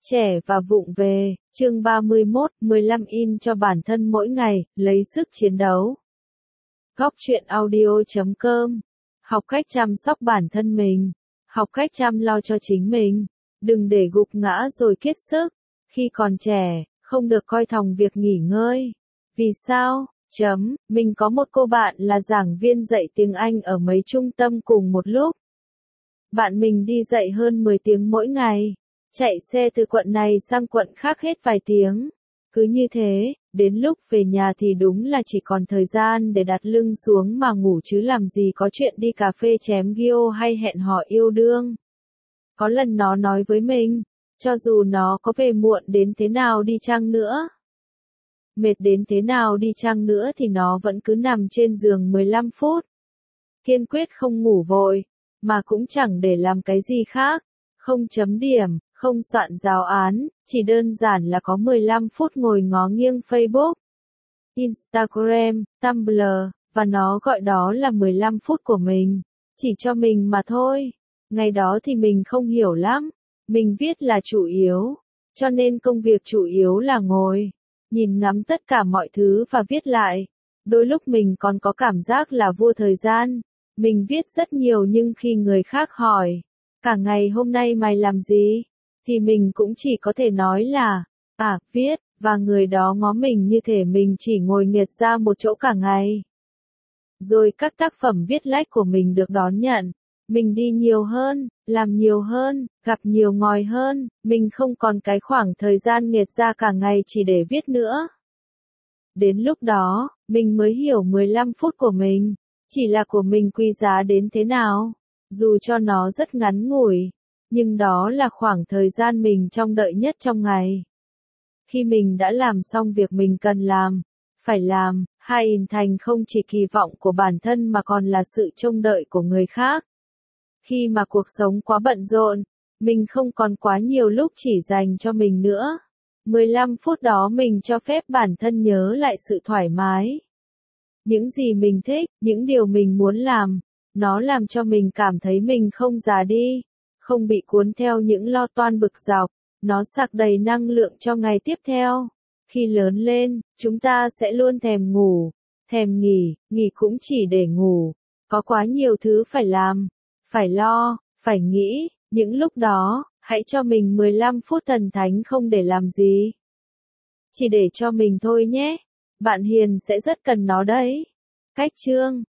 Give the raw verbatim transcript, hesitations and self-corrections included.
Trẻ và vụng về, chương ba mươi mốt, mười lăm in cho bản thân mỗi ngày, lấy sức chiến đấu. Góc truyện audio chấm com. Học cách chăm sóc bản thân mình. Học cách chăm lo cho chính mình. Đừng để gục ngã rồi kiệt sức. Khi còn trẻ, không được coi thòng việc nghỉ ngơi. Vì sao? Chấm, mình có một cô bạn là giảng viên dạy tiếng Anh ở mấy trung tâm cùng một lúc. Bạn mình đi dạy hơn mười tiếng mỗi ngày. Chạy xe từ quận này sang quận khác hết vài tiếng. Cứ như thế, đến lúc về nhà thì đúng là chỉ còn thời gian để đặt lưng xuống mà ngủ chứ làm gì có chuyện đi cà phê chém gio hay hẹn hò yêu đương. Có lần nó nói với mình, cho dù nó có về muộn đến thế nào đi chăng nữa, mệt đến thế nào đi chăng nữa thì nó vẫn cứ nằm trên giường mười lăm phút. Kiên quyết không ngủ vội, mà cũng chẳng để làm cái gì khác, không chấm điểm, không soạn giáo án, chỉ đơn giản là có mười lăm phút ngồi ngó nghiêng Facebook, Instagram, Tumblr, và nó gọi đó là mười lăm phút của mình, chỉ cho mình mà thôi. Ngày đó thì mình không hiểu lắm, mình viết là chủ yếu, cho nên công việc chủ yếu là ngồi, nhìn ngắm tất cả mọi thứ và viết lại. Đôi lúc mình còn có cảm giác là vua thời gian, mình viết rất nhiều nhưng khi người khác hỏi, cả ngày hôm nay mày làm gì? Thì mình cũng chỉ có thể nói là, à, viết, và người đó ngó mình như thể mình chỉ ngồi nghiệt ra một chỗ cả ngày. Rồi các tác phẩm viết lách của mình được đón nhận, mình đi nhiều hơn, làm nhiều hơn, gặp nhiều ngòi hơn, mình không còn cái khoảng thời gian nghiệt ra cả ngày chỉ để viết nữa. Đến lúc đó, mình mới hiểu mười lăm phút của mình, chỉ là của mình quý giá đến thế nào, dù cho nó rất ngắn ngủi. Nhưng đó là khoảng thời gian mình trông đợi nhất trong ngày. Khi mình đã làm xong việc mình cần làm, phải làm, hay hình thành không chỉ kỳ vọng của bản thân mà còn là sự trông đợi của người khác. Khi mà cuộc sống quá bận rộn, mình không còn quá nhiều lúc chỉ dành cho mình nữa. mười lăm phút đó mình cho phép bản thân nhớ lại sự thoải mái. Những gì mình thích, những điều mình muốn làm, nó làm cho mình cảm thấy mình không già đi. Không bị cuốn theo những lo toan bực dọc, nó sạc đầy năng lượng cho ngày tiếp theo. Khi lớn lên, chúng ta sẽ luôn thèm ngủ, thèm nghỉ, nghỉ cũng chỉ để ngủ. Có quá nhiều thứ phải làm, phải lo, phải nghĩ, những lúc đó, hãy cho mình mười lăm phút thần thánh không để làm gì. Chỉ để cho mình thôi nhé, bạn Hiền sẽ rất cần nó đấy. Cách chương